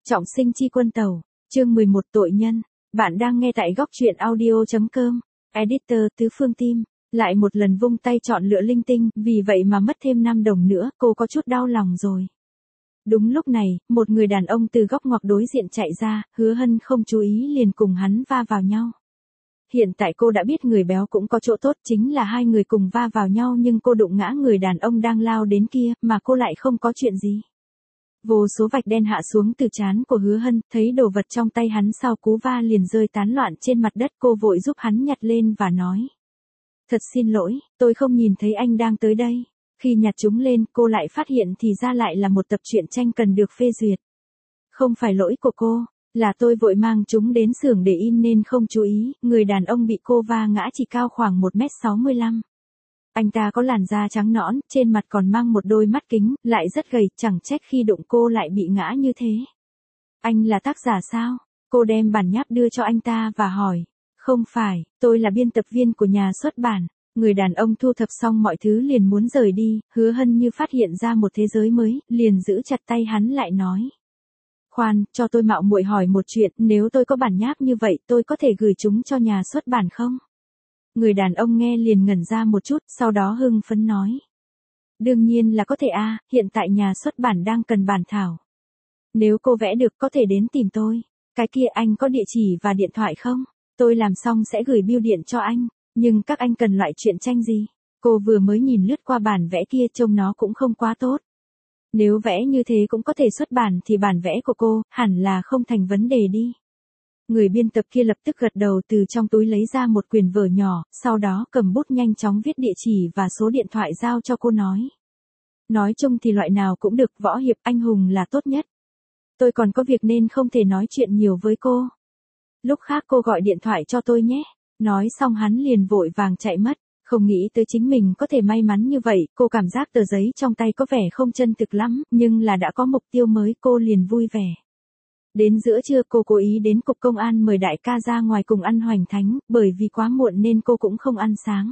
Trọng sinh chi quân tàu, chương 11 tội nhân. Bạn đang nghe tại góc truyện audio.com. Editor Tứ Phương Tim, lại một lần vung tay chọn lựa linh tinh, vì vậy mà mất thêm 5 đồng nữa, cô có chút đau lòng rồi. Đúng lúc này, một người đàn ông từ góc ngoặc đối diện chạy ra, Hứa Hân không chú ý liền cùng hắn va vào nhau. Hiện tại cô đã biết người béo cũng có chỗ tốt, chính là hai người cùng va vào nhau nhưng cô đụng ngã người đàn ông đang lao đến kia, mà cô lại không có chuyện gì. Vô số vạch đen hạ xuống từ trán của Hứa Hân, thấy đồ vật trong tay hắn sau cú va liền rơi tán loạn trên mặt đất, cô vội giúp hắn nhặt lên và nói. Thật xin lỗi, tôi không nhìn thấy anh đang tới đây. Khi nhặt chúng lên, cô lại phát hiện thì ra lại là một tập truyện tranh cần được phê duyệt. Không phải lỗi của cô, là tôi vội mang chúng đến xưởng để in nên không chú ý, người đàn ông bị cô va ngã chỉ cao khoảng 1m65. Anh ta có làn da trắng nõn, trên mặt còn mang một đôi mắt kính, lại rất gầy, chẳng trách khi đụng cô lại bị ngã như thế. Anh là tác giả sao? Cô đem bản nháp đưa cho anh ta và hỏi. Không phải, tôi là biên tập viên của nhà xuất bản. Người đàn ông thu thập xong mọi thứ liền muốn rời đi, Hứa Hân như phát hiện ra một thế giới mới, liền giữ chặt tay hắn lại nói. Khoan, cho tôi mạo muội hỏi một chuyện, nếu tôi có bản nháp như vậy tôi có thể gửi chúng cho nhà xuất bản không? Người đàn ông nghe liền ngẩn ra một chút, sau đó hưng phấn nói. Đương nhiên là có thể hiện tại nhà xuất bản đang cần bản thảo. Nếu cô vẽ được có thể đến tìm tôi. Cái kia anh có địa chỉ và điện thoại không? Tôi làm xong sẽ gửi bưu điện cho anh. Nhưng các anh cần loại truyện tranh gì? Cô vừa mới nhìn lướt qua bản vẽ kia trông nó cũng không quá tốt. Nếu vẽ như thế cũng có thể xuất bản thì bản vẽ của cô hẳn là không thành vấn đề đi. Người biên tập kia lập tức gật đầu, từ trong túi lấy ra một quyển vở nhỏ, sau đó cầm bút nhanh chóng viết địa chỉ và số điện thoại giao cho cô nói. Nói chung thì loại nào cũng được, võ hiệp anh hùng là tốt nhất. Tôi còn có việc nên không thể nói chuyện nhiều với cô. Lúc khác cô gọi điện thoại cho tôi nhé. Nói xong hắn liền vội vàng chạy mất. Không nghĩ tới chính mình có thể may mắn như vậy, cô cảm giác tờ giấy trong tay có vẻ không chân thực lắm, nhưng là đã có mục tiêu mới cô liền vui vẻ. Đến giữa trưa cô cố ý đến cục công an mời đại ca ra ngoài cùng ăn hoành thánh, bởi vì quá muộn nên cô cũng không ăn sáng.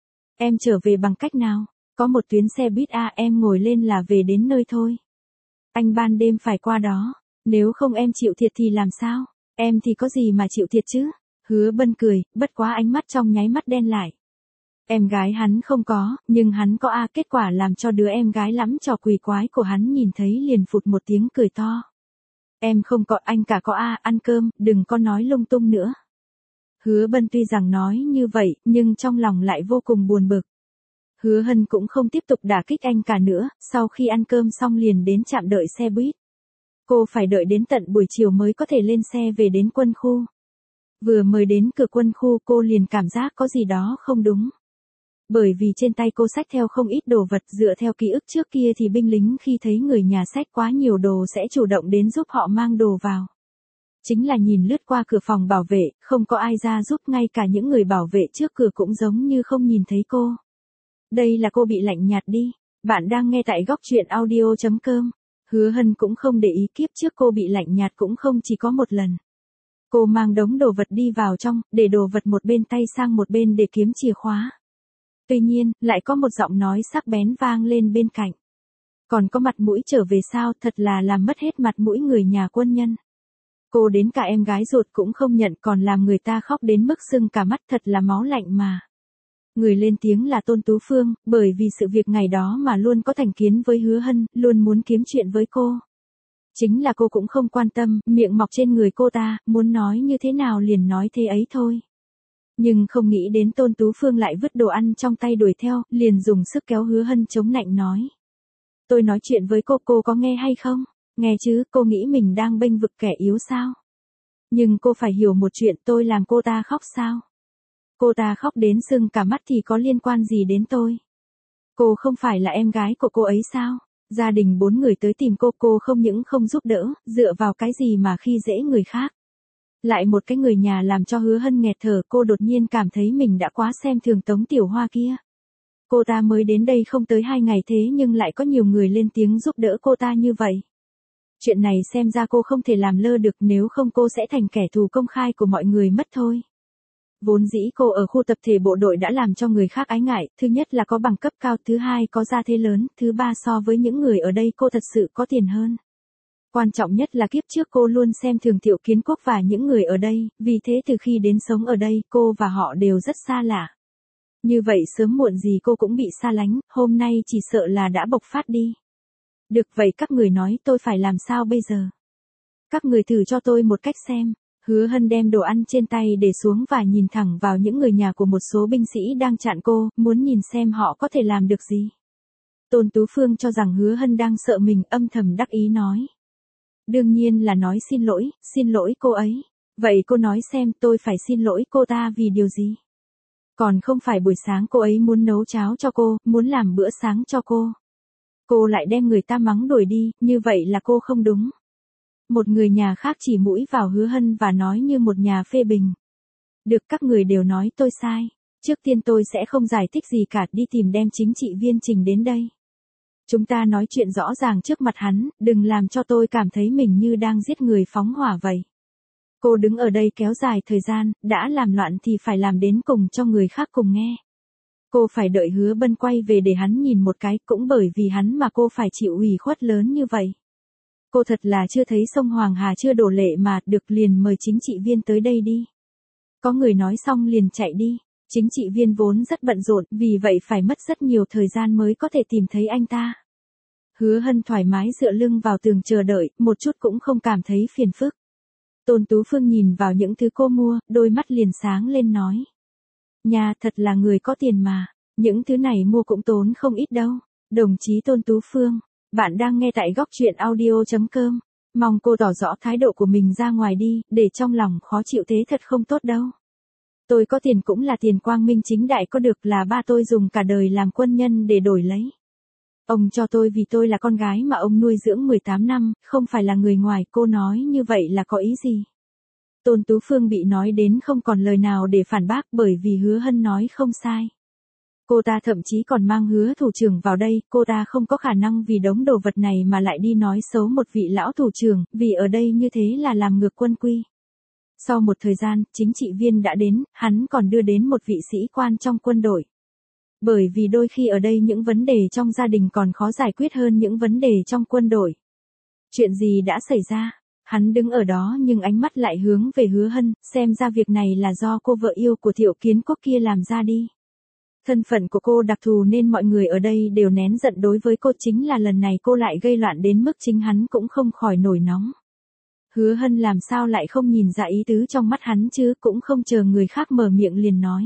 Em trở về bằng cách nào? Có một tuyến xe buýt em ngồi lên là về đến nơi thôi. Anh ban đêm phải qua đó, nếu không em chịu thiệt thì làm sao? Em thì có gì mà chịu thiệt chứ? Hứa Bân cười, bất quá ánh mắt trong nháy mắt đen lại. Em gái hắn không có, nhưng hắn có kết quả làm cho đứa em gái lắm trò quỷ quái của hắn nhìn thấy liền phụt một tiếng cười to. Em không có, anh cả có ăn cơm, đừng có nói lung tung nữa. Hứa Bân tuy rằng nói như vậy, nhưng trong lòng lại vô cùng buồn bực. Hứa Hân cũng không tiếp tục đả kích anh cả nữa, sau khi ăn cơm xong liền đến trạm đợi xe buýt. Cô phải đợi đến tận buổi chiều mới có thể lên xe về đến quân khu. Vừa mới đến cửa quân khu cô liền cảm giác có gì đó không đúng. Bởi vì trên tay cô xách theo không ít đồ vật, dựa theo ký ức trước kia thì binh lính khi thấy người nhà xách quá nhiều đồ sẽ chủ động đến giúp họ mang đồ vào. Chính là nhìn lướt qua cửa phòng bảo vệ, không có ai ra giúp, ngay cả những người bảo vệ trước cửa cũng giống như không nhìn thấy cô. Đây là cô bị lạnh nhạt đi. Bạn đang nghe tại góc truyện audio.com. Hứa Hân cũng không để ý, kiếp trước cô bị lạnh nhạt cũng không chỉ có một lần. Cô mang đống đồ vật đi vào trong, để đồ vật một bên tay sang một bên để kiếm chìa khóa. Tuy nhiên, lại có một giọng nói sắc bén vang lên bên cạnh. Còn có mặt mũi trở về sao, thật là làm mất hết mặt mũi người nhà quân nhân. Cô đến cả em gái ruột cũng không nhận, còn làm người ta khóc đến mức sưng cả mắt, thật là máu lạnh mà. Người lên tiếng là Tôn Tú Phương, bởi vì sự việc ngày đó mà luôn có thành kiến với Hứa Hân, luôn muốn kiếm chuyện với cô. Chính là cô cũng không quan tâm, miệng mọc trên người cô ta, muốn nói như thế nào liền nói thế ấy thôi. Nhưng không nghĩ đến Tôn Tú Phương lại vứt đồ ăn trong tay đuổi theo, liền dùng sức kéo Hứa Hân chống nạnh nói. Tôi nói chuyện với cô có nghe hay không? Nghe chứ, cô nghĩ mình đang bênh vực kẻ yếu sao? Nhưng cô phải hiểu một chuyện, tôi làm cô ta khóc sao? Cô ta khóc đến sưng cả mắt thì có liên quan gì đến tôi? Cô không phải là em gái của cô ấy sao? Gia đình 4 người tới tìm cô không những không giúp đỡ, dựa vào cái gì mà khi dễ người khác? Lại một cái người nhà làm cho Hứa Hân nghẹt thở, cô đột nhiên cảm thấy mình đã quá xem thường Tống Tiểu Hoa kia. Cô ta mới đến đây không tới 2 ngày thế nhưng lại có nhiều người lên tiếng giúp đỡ cô ta như vậy. Chuyện này xem ra cô không thể làm lơ được, nếu không cô sẽ thành kẻ thù công khai của mọi người mất thôi. Vốn dĩ cô ở khu tập thể bộ đội đã làm cho người khác ái ngại, thứ nhất là có bằng cấp cao, thứ hai có gia thế lớn, thứ ba so với những người ở đây cô thật sự có tiền hơn. Quan trọng nhất là kiếp trước cô luôn xem thường Thiệu Kiến Quốc và những người ở đây, vì thế từ khi đến sống ở đây, cô và họ đều rất xa lạ. Như vậy sớm muộn gì cô cũng bị xa lánh, hôm nay chỉ sợ là đã bộc phát đi. Được vậy các người nói tôi phải làm sao bây giờ? Các người thử cho tôi một cách xem. Hứa Hân đem đồ ăn trên tay để xuống và nhìn thẳng vào những người nhà của một số binh sĩ đang chặn cô, muốn nhìn xem họ có thể làm được gì. Tôn Tú Phương cho rằng Hứa Hân đang sợ mình, âm thầm đắc ý nói. Đương nhiên là nói xin lỗi cô ấy. Vậy cô nói xem tôi phải xin lỗi cô ta vì điều gì? Còn không phải buổi sáng cô ấy muốn nấu cháo cho cô, muốn làm bữa sáng cho cô. Cô lại đem người ta mắng đuổi đi, như vậy là cô không đúng. Một người nhà khác chỉ mũi vào Hứa Hân và nói như một nhà phê bình. Được, các người đều nói tôi sai. Trước tiên tôi sẽ không giải thích gì cả, đi tìm đem chính trị viên Trình đến đây. Chúng ta nói chuyện rõ ràng trước mặt hắn, đừng làm cho tôi cảm thấy mình như đang giết người phóng hỏa vậy. Cô đứng ở đây kéo dài thời gian, đã làm loạn thì phải làm đến cùng cho người khác cùng nghe. Cô phải đợi Hứa Bân quay về để hắn nhìn một cái, cũng bởi vì hắn mà cô phải chịu ủy khuất lớn như vậy. Cô thật là chưa thấy sông Hoàng Hà chưa đổ lệ mà, được liền mời chính trị viên tới đây đi. Có người nói xong liền chạy đi. Chính trị viên vốn rất bận rộn, vì vậy phải mất rất nhiều thời gian mới có thể tìm thấy anh ta. Hứa Hân thoải mái dựa lưng vào tường chờ đợi, một chút cũng không cảm thấy phiền phức. Tôn Tú Phương nhìn vào những thứ cô mua, đôi mắt liền sáng lên nói. Nhà thật là người có tiền mà, những thứ này mua cũng tốn không ít đâu. Đồng chí Tôn Tú Phương, bạn đang nghe tại góc truyện audio.com. Mong cô tỏ rõ thái độ của mình ra ngoài đi, để trong lòng khó chịu thế thật không tốt đâu. Tôi có tiền cũng là tiền quang minh chính đại, có được là ba tôi dùng cả đời làm quân nhân để đổi lấy. Ông cho tôi vì tôi là con gái mà ông nuôi dưỡng 18 năm, không phải là người ngoài, cô nói như vậy là có ý gì? Tôn Tú Phương bị nói đến không còn lời nào để phản bác, bởi vì Hứa Hân nói không sai. Cô ta thậm chí còn mang Hứa thủ trưởng vào đây, cô ta không có khả năng vì đống đồ vật này mà lại đi nói xấu một vị lão thủ trưởng, vì ở đây như thế là làm ngược quân quy. Sau một thời gian, chính trị viên đã đến, hắn còn đưa đến một vị sĩ quan trong quân đội. Bởi vì đôi khi ở đây những vấn đề trong gia đình còn khó giải quyết hơn những vấn đề trong quân đội. Chuyện gì đã xảy ra? Hắn đứng ở đó nhưng ánh mắt lại hướng về Hứa Hân, xem ra việc này là do cô vợ yêu của Thiệu Kiến Quốc kia làm ra đi. Thân phận của cô đặc thù nên mọi người ở đây đều nén giận đối với cô, chính là lần này cô lại gây loạn đến mức chính hắn cũng không khỏi nổi nóng. Hứa Hân làm sao lại không nhìn ra ý tứ trong mắt hắn chứ, cũng không chờ người khác mở miệng liền nói.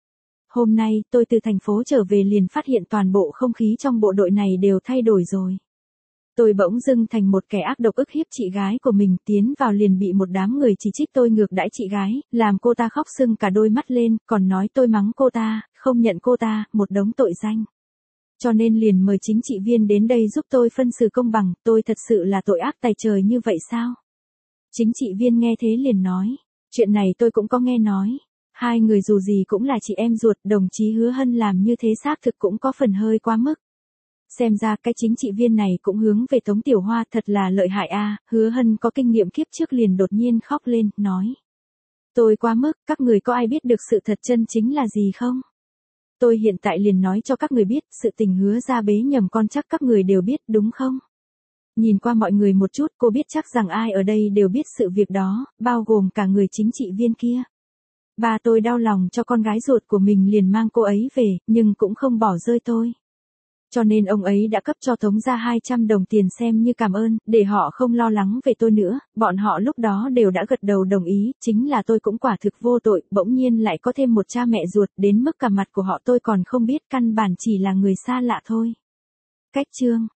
Hôm nay, tôi từ thành phố trở về liền phát hiện toàn bộ không khí trong bộ đội này đều thay đổi rồi. Tôi bỗng dưng thành một kẻ ác độc ức hiếp chị gái của mình, tiến vào liền bị một đám người chỉ trích tôi ngược đãi chị gái, làm cô ta khóc sưng cả đôi mắt lên, còn nói tôi mắng cô ta, không nhận cô ta, một đống tội danh. Cho nên liền mời chính trị viên đến đây giúp tôi phân xử công bằng, tôi thật sự là tội ác tày trời như vậy sao? Chính trị viên nghe thế liền nói, chuyện này tôi cũng có nghe nói. Hai người dù gì cũng là chị em ruột, đồng chí Hứa Hân làm như thế xác thực cũng có phần hơi quá mức. Xem ra cái chính trị viên này cũng hướng về Tống Tiểu Hoa, thật là lợi hại a. Hứa Hân có kinh nghiệm kiếp trước liền đột nhiên khóc lên, nói. Tôi quá mức, các người có ai biết được sự thật chân chính là gì không? Tôi hiện tại liền nói cho các người biết, sự tình Hứa ra bế nhầm con chắc các người đều biết đúng không? Nhìn qua mọi người một chút, cô biết chắc rằng ai ở đây đều biết sự việc đó, bao gồm cả người chính trị viên kia. Ba tôi đau lòng cho con gái ruột của mình liền mang cô ấy về, nhưng cũng không bỏ rơi tôi. Cho nên ông ấy đã cấp cho Tống ra 200 đồng tiền xem như cảm ơn, để họ không lo lắng về tôi nữa, bọn họ lúc đó đều đã gật đầu đồng ý, chính là tôi cũng quả thực vô tội, bỗng nhiên lại có thêm một cha mẹ ruột, đến mức cả mặt của họ tôi còn không biết, căn bản chỉ là người xa lạ thôi. Cách chương